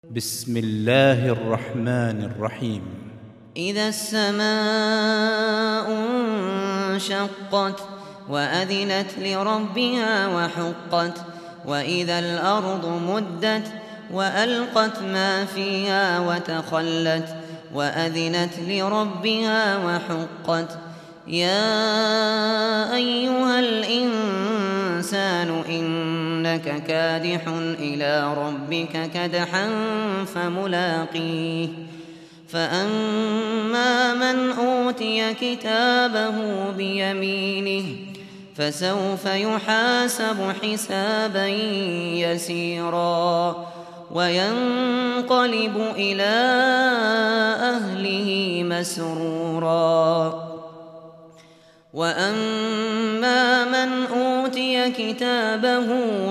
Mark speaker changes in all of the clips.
Speaker 1: بسم الله الرحمن الرحيم.
Speaker 2: إذا السماء انشقت وأذنت لربها وحقت وإذا الأرض مدت وألقت ما فيها وتخلت وأذنت لربها وحقت يا أيها الإنسان إنك كادح إلى ربك كدحا فملاقيه فأما من أوتي كتابه بيمينه فسوف يحاسب حسابا يسيرا وينقلب إلى أهله مسرورا وأما من أوتي كتابه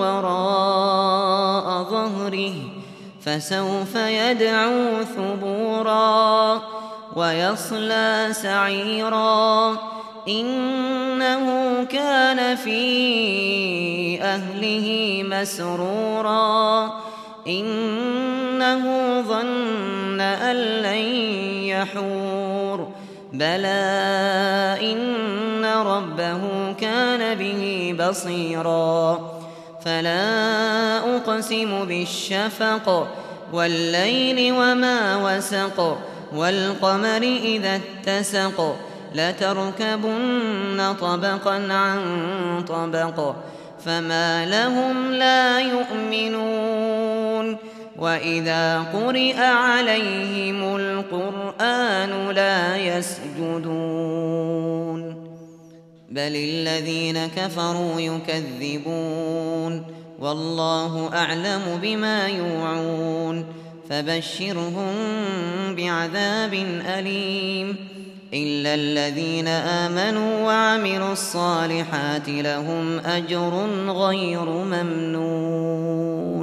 Speaker 2: وراء ظهره فسوف يدعو ثبورا ويصلى سعيرا إنه كان في أهله مسرورا إنه ظن أن لن يحور بلى إن ربه كان به بصيرا فلا أقسم بالشفق والليل وما وسق والقمر إذا اتسق لتركبن طبقا عن طبق فما لهم لا يؤمنون وإذا قرئ عليهم القرآن لا يسجدون بل الذين كفروا يكذبون والله أعلم بما يوعون فبشرهم بعذاب أليم إلا الذين آمنوا وعملوا الصالحات لهم أجر غير ممنون.